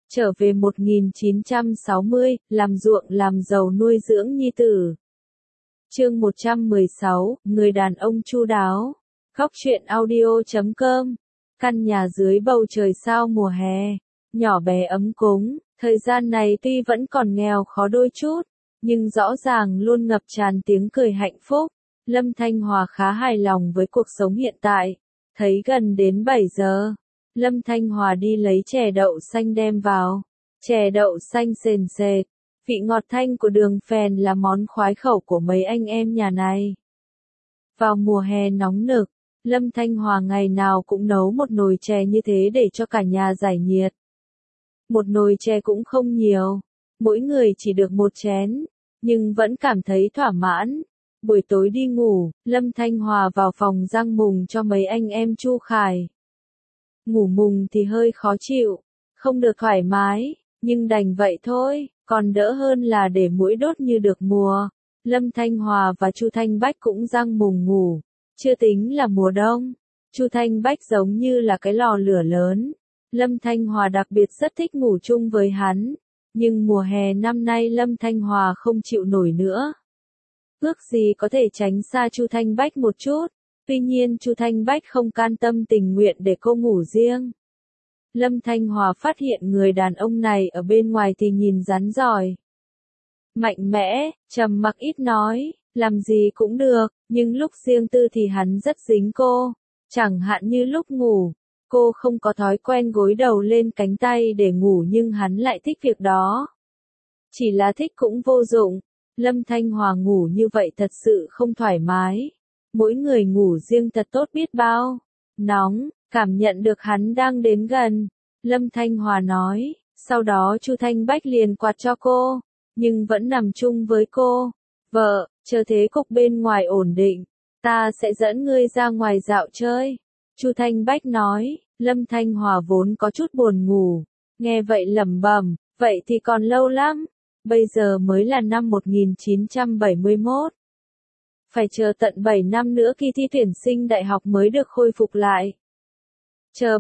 Trở về 1960, làm ruộng làm giàu nuôi dưỡng nhi tử. Chương 116, người đàn ông chu đáo. Góc truyện audio.com. Căn nhà dưới bầu trời sao mùa hè, nhỏ bé ấm cúng, thời gian này tuy vẫn còn nghèo khó đôi chút, nhưng rõ ràng luôn ngập tràn tiếng cười hạnh phúc. Lâm Thanh Hòa khá hài lòng với cuộc sống hiện tại. Thấy gần đến 7 giờ, Lâm Thanh Hòa đi lấy chè đậu xanh đem vào. Chè đậu xanh sền sệt, vị ngọt thanh của đường phèn là món khoái khẩu của mấy anh em nhà này. Vào mùa hè nóng nực, Lâm Thanh Hòa ngày nào cũng nấu một nồi chè như thế để cho cả nhà giải nhiệt. Một nồi chè cũng không nhiều, mỗi người chỉ được một chén, nhưng vẫn cảm thấy thỏa mãn. Buổi tối đi ngủ, Lâm Thanh Hòa vào phòng rang mùng cho mấy anh em Chu Khải. Ngủ mùng thì hơi khó chịu, không được thoải mái, nhưng đành vậy thôi, còn đỡ hơn là để muỗi đốt như được mùa. Lâm Thanh Hòa và Chu Thanh Bách cũng rang mùng ngủ, chưa tính là mùa đông. Chu Thanh Bách giống như là cái lò lửa lớn. Lâm Thanh Hòa đặc biệt rất thích ngủ chung với hắn, nhưng mùa hè năm nay Lâm Thanh Hòa không chịu nổi nữa. Ước gì có thể tránh xa Chu Thanh Bách một chút, tuy nhiên Chu Thanh Bách không can tâm tình nguyện để cô ngủ riêng. Lâm Thanh Hòa phát hiện người đàn ông này ở bên ngoài thì nhìn rắn giỏi, mạnh mẽ, trầm mặc ít nói, làm gì cũng được, nhưng lúc riêng tư thì hắn rất dính cô. Chẳng hạn như lúc ngủ, cô không có thói quen gối đầu lên cánh tay để ngủ nhưng hắn lại thích việc đó. Chỉ là thích cũng vô dụng, Lâm Thanh Hòa ngủ như vậy thật sự không thoải mái. Mỗi người ngủ riêng thật tốt biết bao. Nóng, cảm nhận được hắn đang đến gần. Lâm Thanh Hòa nói, sau đó Chu Thanh Bách liền quạt cho cô, nhưng vẫn nằm chung với cô. Vợ, chờ thế cục bên ngoài ổn định, ta sẽ dẫn ngươi ra ngoài dạo chơi. Chu Thanh Bách nói. Lâm Thanh Hòa vốn có chút buồn ngủ, nghe vậy lẩm bẩm, vậy thì còn lâu lắm, bây giờ mới là năm 1971. Phải chờ tận 7 năm nữa kỳ thi tuyển sinh đại học mới được khôi phục lại. Chờ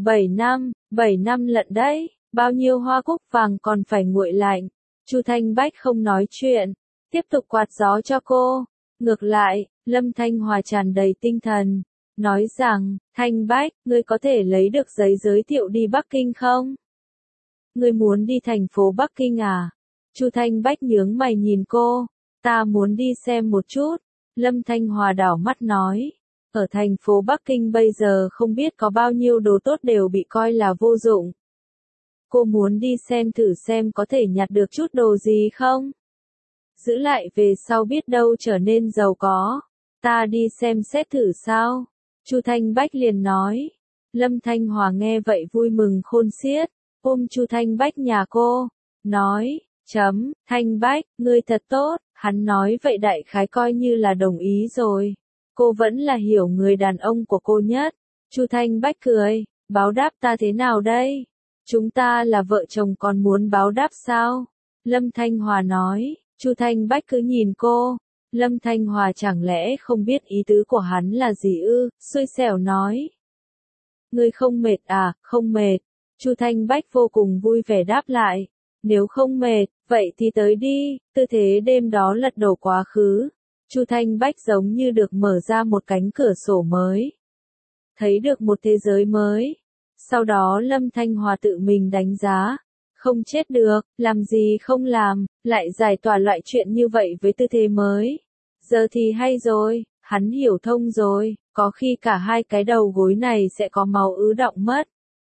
7 năm lận đấy, bao nhiêu hoa cúc vàng còn phải nguội lạnh. Chu Thanh Bách không nói chuyện, tiếp tục quạt gió cho cô. Ngược lại, Lâm Thanh Hòa tràn đầy tinh thần, nói rằng, Thanh Bách, ngươi có thể lấy được giấy giới thiệu đi Bắc Kinh không? Ngươi muốn đi thành phố Bắc Kinh à? Chu Thanh Bách nhướng mày nhìn cô, ta muốn đi xem một chút. Lâm Thanh Hòa đảo mắt nói, ở thành phố Bắc Kinh bây giờ không biết có bao nhiêu đồ tốt đều bị coi là vô dụng. Cô muốn đi xem thử xem có thể nhặt được chút đồ gì không? Giữ lại về sau biết đâu trở nên giàu có. Ta đi xem xét thử sao? Chu Thanh Bách liền nói. Lâm Thanh Hòa nghe vậy vui mừng khôn xiết, ôm Chu Thanh Bách nhà cô, nói, Thanh Bách, ngươi thật tốt. Hắn nói vậy đại khái coi như là đồng ý rồi. Cô vẫn là hiểu người đàn ông của cô nhất. Chu Thanh Bách cười, báo đáp ta thế nào đây? Chúng ta là vợ chồng còn muốn báo đáp sao? Lâm Thanh Hòa nói. Chu Thanh Bách cứ nhìn cô. Lâm Thanh Hòa chẳng lẽ không biết ý tứ của hắn là gì ư? Xui xẻo nói. Ngươi không mệt à? Không mệt. Chu Thanh Bách vô cùng vui vẻ đáp lại. Nếu không mệt, vậy thì tới đi. Tư thế đêm đó lật đổ quá khứ. Chu Thanh Bách giống như được mở ra một cánh cửa sổ mới. Thấy được một thế giới mới. Sau đó Lâm Thanh Hòa tự mình đánh giá. Không chết được, làm gì không làm, lại giải tỏa loại chuyện như vậy với tư thế mới. Giờ thì hay rồi, hắn hiểu thông rồi, có khi cả hai cái đầu gối này sẽ có máu ứ đọng mất.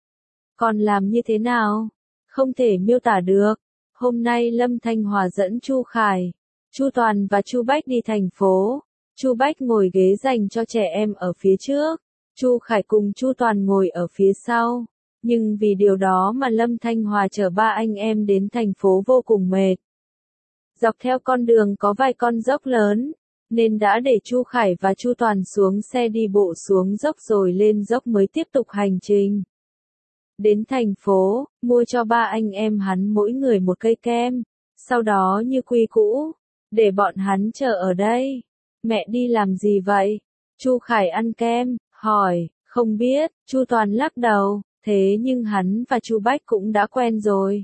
Còn làm như thế nào? Không thể miêu tả được. Hôm nay Lâm Thanh Hòa dẫn Chu Khải, Chu Toàn và Chu Bách đi thành phố. Chu Bách ngồi ghế dành cho trẻ em ở phía trước, Chu Khải cùng Chu Toàn ngồi ở phía sau. Nhưng vì điều đó mà Lâm Thanh Hòa chở ba anh em đến thành phố vô cùng mệt. Dọc theo con đường có vài con dốc lớn, nên đã để Chu Khải và Chu Toàn xuống xe đi bộ xuống dốc rồi lên dốc mới tiếp tục hành trình. Đến thành phố, mua cho ba anh em hắn mỗi người một cây kem, sau đó như quy cũ, để bọn hắn chờ ở đây. Mẹ đi làm gì vậy? Chu Khải ăn kem, hỏi, không biết. Chu Toàn lắc đầu. Thế nhưng hắn và Chu Bách cũng đã quen rồi.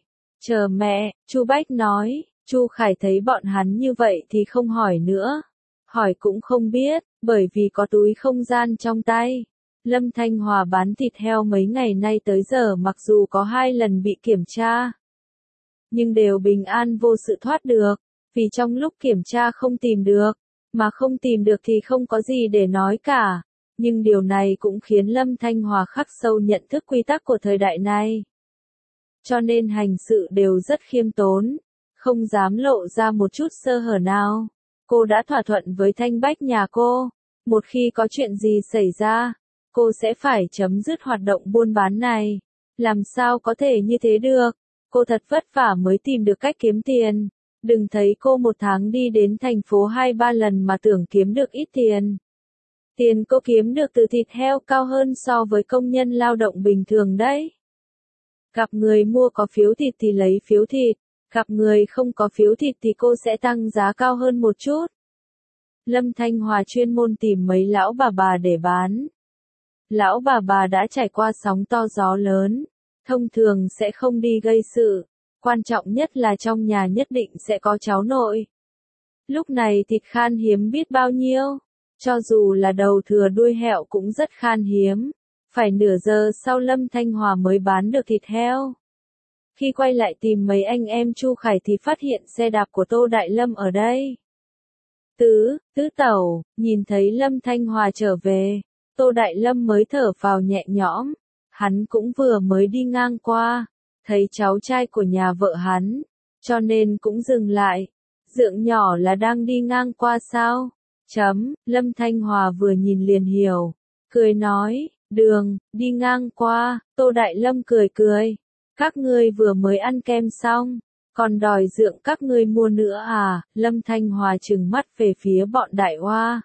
Chờ mẹ, Chu Bách nói. Chu Khải thấy bọn hắn như vậy thì không hỏi nữa. Hỏi cũng không biết, bởi vì có túi không gian trong tay. Lâm Thanh Hòa bán thịt heo mấy ngày nay tới giờ mặc dù có 2 lần bị kiểm tra, nhưng đều bình an vô sự thoát được, vì trong lúc kiểm tra không tìm được, mà không tìm được thì không có gì để nói cả. Nhưng điều này cũng khiến Lâm Thanh Hòa khắc sâu nhận thức quy tắc của thời đại này. Cho nên hành sự đều rất khiêm tốn, không dám lộ ra một chút sơ hở nào. Cô đã thỏa thuận với Thanh Bách nhà cô, một khi có chuyện gì xảy ra, cô sẽ phải chấm dứt hoạt động buôn bán này. Làm sao có thể như thế được? Cô thật vất vả mới tìm được cách kiếm tiền. Đừng thấy cô một tháng đi đến thành phố 2-3 lần mà tưởng kiếm được ít tiền. Tiền cô kiếm được từ thịt heo cao hơn so với công nhân lao động bình thường đấy. Gặp người mua có phiếu thịt thì lấy phiếu thịt, gặp người không có phiếu thịt thì cô sẽ tăng giá cao hơn một chút. Lâm Thanh Hòa chuyên môn tìm mấy lão bà để bán. Lão bà đã trải qua sóng to gió lớn, thông thường sẽ không đi gây sự, quan trọng nhất là trong nhà nhất định sẽ có cháu nội. Lúc này thịt khan hiếm biết bao nhiêu, cho dù là đầu thừa đuôi hẹo cũng rất khan hiếm, phải nửa giờ sau Lâm Thanh Hòa mới bán được thịt heo. Khi quay lại tìm mấy anh em Chu Khải thì phát hiện xe đạp của Tô Đại Lâm ở đây. Tứ tẩu, nhìn thấy Lâm Thanh Hòa trở về, Tô Đại Lâm mới thở phào nhẹ nhõm, hắn cũng vừa mới đi ngang qua, thấy cháu trai của nhà vợ hắn, cho nên cũng dừng lại. Dượng nhỏ là đang đi ngang qua sao? Lâm Thanh Hòa vừa nhìn liền hiểu, cười nói, đường, đi ngang qua. Tô Đại Lâm cười cười, các ngươi vừa mới ăn kem xong, còn đòi dượng các ngươi mua nữa à? Lâm Thanh Hòa trừng mắt về phía bọn Đại Hoa.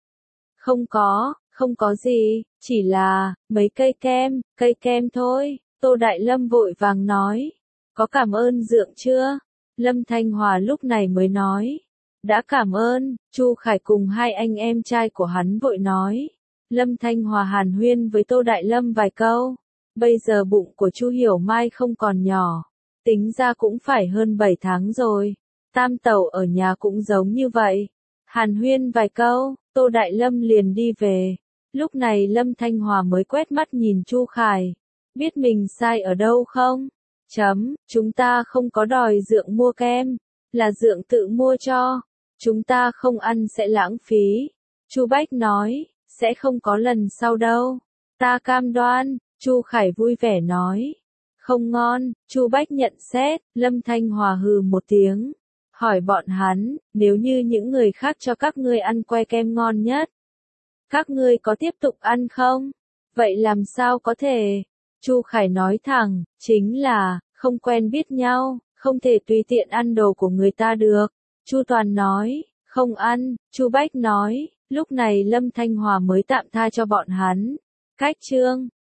Không có gì, chỉ là mấy cây kem thôi. Tô Đại Lâm vội vàng nói, có cảm ơn dượng chưa? Lâm Thanh Hòa lúc này mới nói, đã cảm ơn. Chu Khải cùng 2 anh em trai của hắn vội nói. Lâm Thanh Hòa hàn huyên với Tô Đại Lâm vài câu. Bây giờ bụng của Chu Hiểu Mai không còn nhỏ, tính ra cũng phải hơn 7 tháng rồi. Tam tẩu ở nhà cũng giống như vậy. Hàn huyên vài câu, Tô Đại Lâm liền đi về. Lúc này Lâm Thanh Hòa mới quét mắt nhìn Chu Khải, biết mình sai ở đâu không? Chúng ta không có đòi dượng mua kem, là dượng tự mua cho. Chúng ta không ăn sẽ lãng phí. Chu Bách nói, sẽ không có lần sau đâu. Ta cam đoan. Chu Khải vui vẻ nói. Không ngon. Chu Bách nhận xét. Lâm Thanh Hòa hừ một tiếng, hỏi bọn hắn, nếu như những người khác cho các ngươi ăn que kem ngon nhất, các ngươi có tiếp tục ăn không? Vậy làm sao có thể? Chu Khải nói thẳng, chính là, không quen biết nhau, không thể tùy tiện ăn đồ của người ta được. Chu Toàn nói, không ăn. Chu Bách nói, lúc này Lâm Thanh Hòa mới tạm tha cho bọn hắn. Cách chương